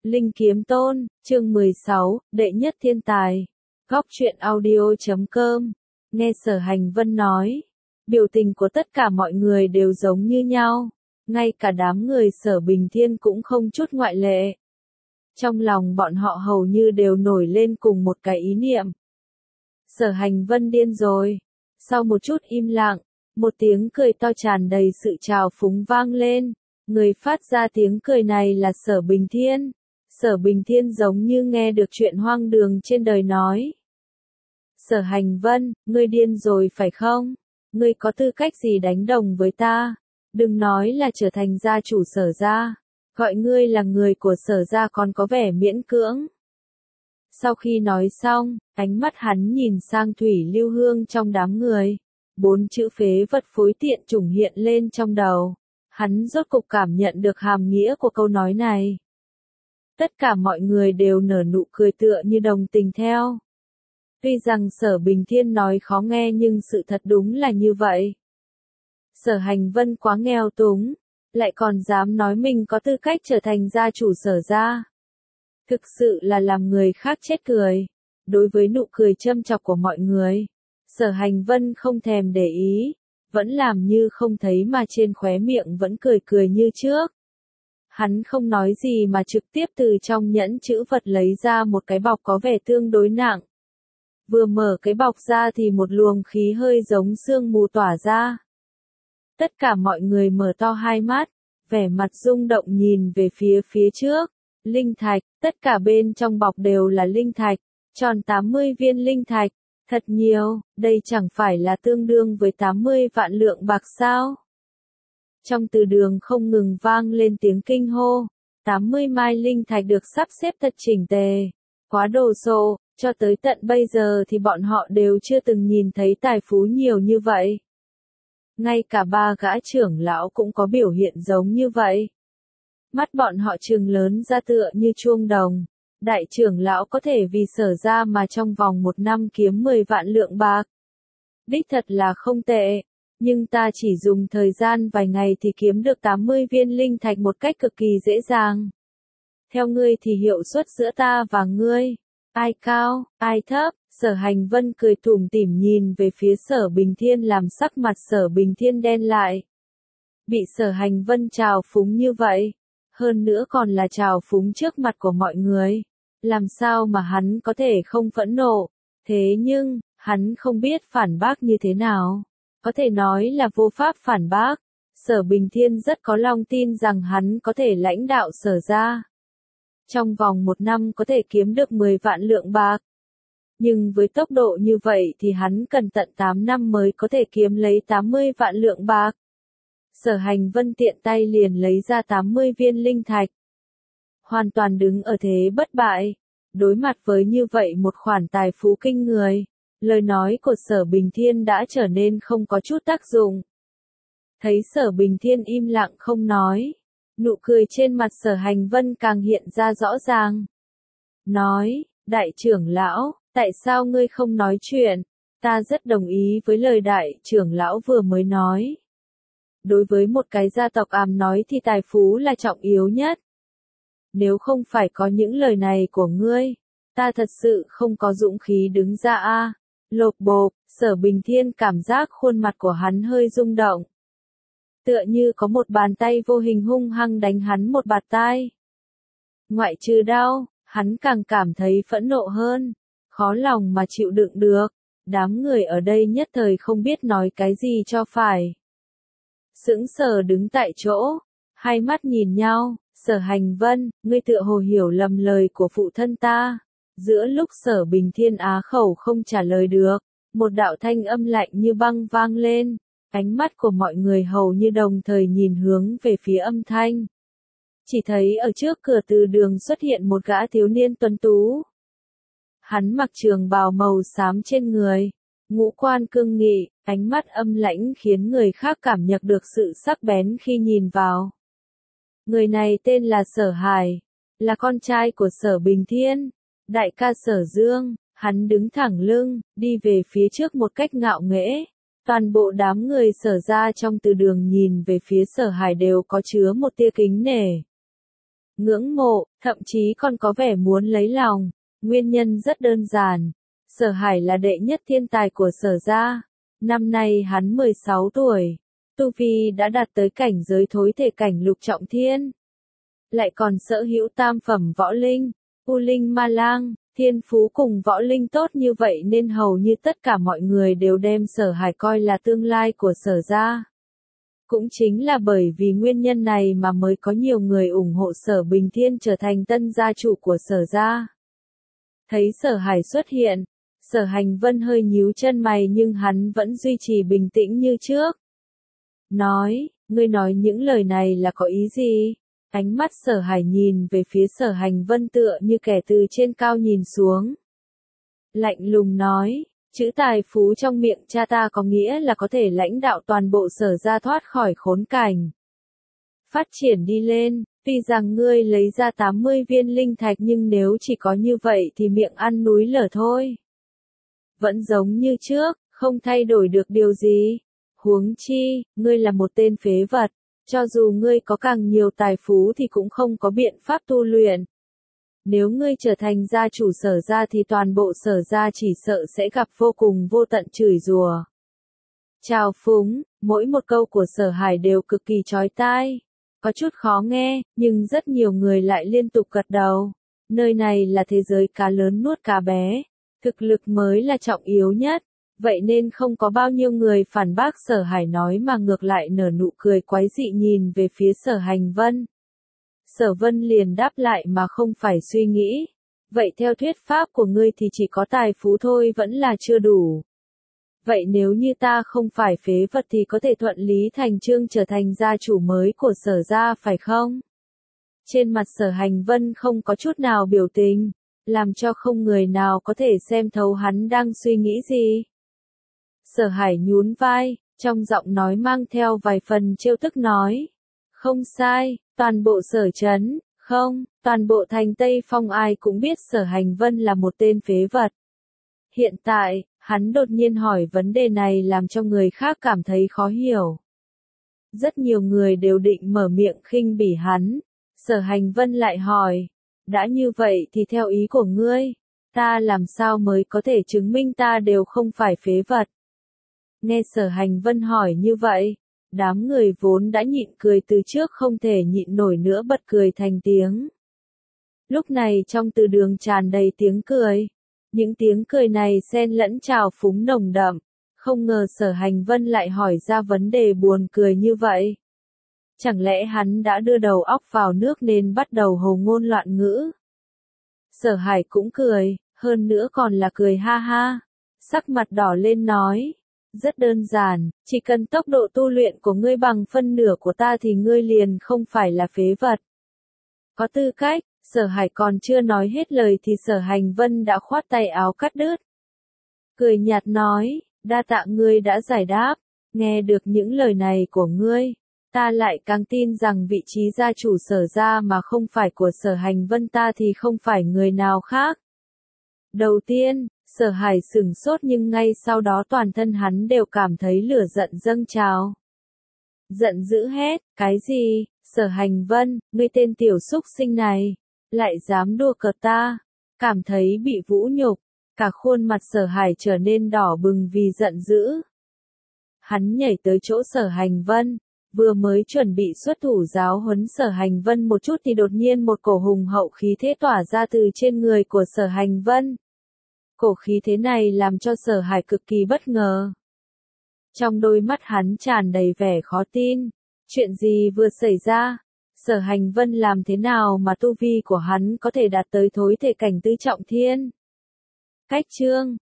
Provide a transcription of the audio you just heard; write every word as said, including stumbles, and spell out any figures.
Linh Kiếm Tôn, chương mười sáu, đệ nhất thiên tài. Góc truyện audio chấm com. Nghe Sở Hành Vân nói, biểu tình của tất cả mọi người đều giống như nhau, ngay cả đám người Sở Bình Thiên cũng không chút ngoại lệ. Trong lòng bọn họ hầu như đều nổi lên cùng một cái ý niệm. Sở Hành Vân điên rồi. Sau một chút im lặng, một tiếng cười to tràn đầy sự trào phúng vang lên. Người phát ra tiếng cười này là Sở Bình Thiên. Sở Bình Thiên giống như nghe được chuyện hoang đường trên đời nói. Sở Hành Vân, ngươi điên rồi phải không? Ngươi có tư cách gì đánh đồng với ta? Đừng nói là trở thành gia chủ Sở gia. Gọi ngươi là người của Sở gia còn có vẻ miễn cưỡng. Sau khi nói xong, ánh mắt hắn nhìn sang Thủy Lưu Hương trong đám người. Bốn chữ phế vật phối tiện chủng hiện lên trong đầu. Hắn rốt cục cảm nhận được hàm nghĩa của câu nói này. Tất cả mọi người đều nở nụ cười tựa như đồng tình theo. Tuy rằng Sở Bình Thiên nói khó nghe nhưng sự thật đúng là như vậy. Sở Hành Vân quá nghèo túng, lại còn dám nói mình có tư cách trở thành gia chủ Sở gia. Thực sự là làm người khác chết cười. Đối với nụ cười châm chọc của mọi người, Sở Hành Vân không thèm để ý, vẫn làm như không thấy mà trên khóe miệng vẫn cười cười như trước. Hắn không nói gì mà trực tiếp từ trong nhẫn chữ vật lấy ra một cái bọc có vẻ tương đối nặng. Vừa mở cái bọc ra thì một luồng khí hơi giống sương mù tỏa ra. Tất cả mọi người mở to hai mắt, vẻ mặt rung động nhìn về phía phía trước. Linh thạch, tất cả bên trong bọc đều là linh thạch, tròn tám mươi viên linh thạch, thật nhiều, đây chẳng phải là tương đương với tám mươi vạn lượng bạc sao? Trong từ đường không ngừng vang lên tiếng kinh hô, tám mươi mai linh thạch được sắp xếp thật chỉnh tề, quá đồ sộ, cho tới tận bây giờ thì bọn họ đều chưa từng nhìn thấy tài phú nhiều như vậy. Ngay cả ba gã trưởng lão cũng có biểu hiện giống như vậy. Mắt bọn họ trừng lớn ra tựa như chuông đồng. Đại trưởng lão có thể vì Sở gia mà trong vòng một năm kiếm mười vạn lượng bạc. Đích thật là không tệ, nhưng ta chỉ dùng thời gian vài ngày thì kiếm được tám mươi viên linh thạch một cách cực kỳ dễ dàng. Theo ngươi thì hiệu suất giữa ta và ngươi, ai cao, ai thấp? Sở Hành Vân cười tủm tỉm nhìn về phía Sở Bình Thiên làm sắc mặt Sở Bình Thiên đen lại. Bị Sở Hành Vân trào phúng như vậy, hơn nữa còn là trào phúng trước mặt của mọi người. Làm sao mà hắn có thể không phẫn nộ, thế nhưng, hắn không biết phản bác như thế nào. Có thể nói là vô pháp phản bác. Sở Bình Thiên rất có lòng tin rằng hắn có thể lãnh đạo Sở gia. Trong vòng một năm có thể kiếm được mười vạn lượng bạc. Nhưng với tốc độ như vậy thì hắn cần tận tám năm mới có thể kiếm lấy tám mươi vạn lượng bạc. Sở Hành Vân tiện tay liền lấy ra tám mươi viên linh thạch. Hoàn toàn đứng ở thế bất bại. Đối mặt với như vậy một khoản tài phú kinh người, lời nói của Sở Bình Thiên đã trở nên không có chút tác dụng. Thấy Sở Bình Thiên im lặng không nói, nụ cười trên mặt Sở Hành Vân càng hiện ra rõ ràng. Nói, đại trưởng lão, tại sao ngươi không nói chuyện? Ta rất đồng ý với lời đại trưởng lão vừa mới nói. Đối với một cái gia tộc àm nói thì tài phú là trọng yếu nhất. Nếu không phải có những lời này của ngươi, ta thật sự không có dũng khí đứng ra a. Lột bột, Sở Bình Thiên cảm giác khuôn mặt của hắn hơi rung động. Tựa như có một bàn tay vô hình hung hăng đánh hắn một bạt tai. Ngoại trừ đau, hắn càng cảm thấy phẫn nộ hơn, khó lòng mà chịu đựng được. Đám người ở đây nhất thời không biết nói cái gì cho phải. Sững sờ đứng tại chỗ, hai mắt nhìn nhau. Sở Hành Vân, ngươi tựa hồ hiểu lầm lời của phụ thân ta. Giữa lúc Sở Bình Thiên á khẩu không trả lời được, một đạo thanh âm lạnh như băng vang lên. Ánh mắt của mọi người hầu như đồng thời nhìn hướng về phía âm thanh. Chỉ thấy ở trước cửa từ đường xuất hiện một gã thiếu niên tuấn tú. Hắn mặc trường bào màu xám trên người, ngũ quan cương nghị, ánh mắt âm lãnh khiến người khác cảm nhận được sự sắc bén khi nhìn vào. Người này tên là Sở Hải, là con trai của Sở Bình Thiên, đại ca Sở Dương. Hắn đứng thẳng lưng, đi về phía trước một cách ngạo nghễ. Toàn bộ đám người Sở gia trong từ đường nhìn về phía Sở Hải đều có chứa một tia kính nể. ngưỡng mộ, thậm chí còn có vẻ muốn lấy lòng. Nguyên nhân rất đơn giản. Sở Hải là đệ nhất thiên tài của Sở gia. Năm nay hắn mười sáu tuổi. Tu vi đã đạt tới cảnh giới thối thể cảnh lục trọng thiên. Lại còn sở hữu tam phẩm võ linh, U Linh Ma Lang, thiên phú cùng võ linh tốt như vậy nên hầu như tất cả mọi người đều đem Sở Hải coi là tương lai của Sở gia. Cũng chính là bởi vì nguyên nhân này mà mới có nhiều người ủng hộ Sở Bình Thiên trở thành tân gia chủ của Sở gia. Thấy Sở Hải xuất hiện, Sở Hành Vân hơi nhíu chân mày nhưng hắn vẫn duy trì bình tĩnh như trước. Nói, ngươi nói những lời này là có ý gì? Ánh mắt Sở Hải nhìn về phía Sở Hành Vân tựa như kẻ từ trên cao nhìn xuống. Lạnh lùng nói, chữ tài phú trong miệng cha ta có nghĩa là có thể lãnh đạo toàn bộ Sở gia thoát khỏi khốn cảnh. Phát triển đi lên, tuy rằng ngươi lấy ra tám mươi viên linh thạch nhưng nếu chỉ có như vậy thì miệng ăn núi lở thôi. Vẫn giống như trước, không thay đổi được điều gì. Huống chi, ngươi là một tên phế vật, cho dù ngươi có càng nhiều tài phú thì cũng không có biện pháp tu luyện. Nếu ngươi trở thành gia chủ Sở gia thì toàn bộ Sở gia chỉ sợ sẽ gặp vô cùng vô tận chửi rủa. Trào phúng, mỗi một câu của Sở Hải đều cực kỳ chói tai. Có chút khó nghe, nhưng rất nhiều người lại liên tục gật đầu. Nơi này là thế giới cá lớn nuốt cá bé. Thực lực mới là trọng yếu nhất. Vậy nên không có bao nhiêu người phản bác Sở Hải nói mà ngược lại nở nụ cười quái dị nhìn về phía Sở Hành Vân. Sở Vân liền đáp lại mà không phải suy nghĩ. Vậy theo thuyết pháp của ngươi thì chỉ có tài phú thôi vẫn là chưa đủ. Vậy nếu như ta không phải phế vật thì có thể thuận lý thành chương trở thành gia chủ mới của Sở gia phải không? Trên mặt Sở Hành Vân không có chút nào biểu tình, làm cho không người nào có thể xem thấu hắn đang suy nghĩ gì. Sở Hải nhún vai, trong giọng nói mang theo vài phần trêu tức nói. Không sai, toàn bộ Sở trấn, không, toàn bộ thành Tây Phong ai cũng biết Sở Hành Vân là một tên phế vật. Hiện tại, hắn đột nhiên hỏi vấn đề này làm cho người khác cảm thấy khó hiểu. Rất nhiều người đều định mở miệng khinh bỉ hắn. Sở Hành Vân lại hỏi, đã như vậy thì theo ý của ngươi, ta làm sao mới có thể chứng minh ta đều không phải phế vật? Nghe Sở Hành Vân hỏi như vậy, đám người vốn đã nhịn cười từ trước không thể nhịn nổi nữa bật cười thành tiếng. Lúc này trong từ đường tràn đầy tiếng cười. Những tiếng cười này xen lẫn trào phúng nồng đậm. Không ngờ Sở Hành Vân lại hỏi ra vấn đề buồn cười như vậy. Chẳng lẽ hắn đã đưa đầu óc vào nước nên bắt đầu hồ ngôn loạn ngữ? Sở Hải cũng cười, hơn nữa còn là cười ha ha. Sắc mặt đỏ lên nói. Rất đơn giản, chỉ cần tốc độ tu luyện của ngươi bằng phân nửa của ta thì ngươi liền không phải là phế vật. Có tư cách, Sở Hải còn chưa nói hết lời thì Sở Hành Vân đã khoát tay áo cắt đứt. Cười nhạt nói, đa tạ ngươi đã giải đáp, nghe được những lời này của ngươi, ta lại càng tin rằng vị trí gia chủ Sở gia mà không phải của Sở Hành Vân ta thì không phải người nào khác. Đầu tiên, Sở Hải sửng sốt nhưng ngay sau đó toàn thân hắn đều cảm thấy lửa giận dâng trào. Giận dữ hét, cái gì, Sở Hành Vân, ngươi tên tiểu súc sinh này, lại dám đùa cợt ta, cảm thấy bị vũ nhục, cả khuôn mặt Sở Hải trở nên đỏ bừng vì giận dữ. Hắn nhảy tới chỗ Sở Hành Vân, vừa mới chuẩn bị xuất thủ giáo huấn Sở Hành Vân một chút thì đột nhiên một cổ hùng hậu khí thế tỏa ra từ trên người của Sở Hành Vân. Cổ khí thế này làm cho Sở Hải cực kỳ bất ngờ. Trong đôi mắt hắn tràn đầy vẻ khó tin. Chuyện gì vừa xảy ra? Sở Hành Vân làm thế nào mà tu vi của hắn có thể đạt tới thối thể cảnh tứ trọng thiên? Cách chương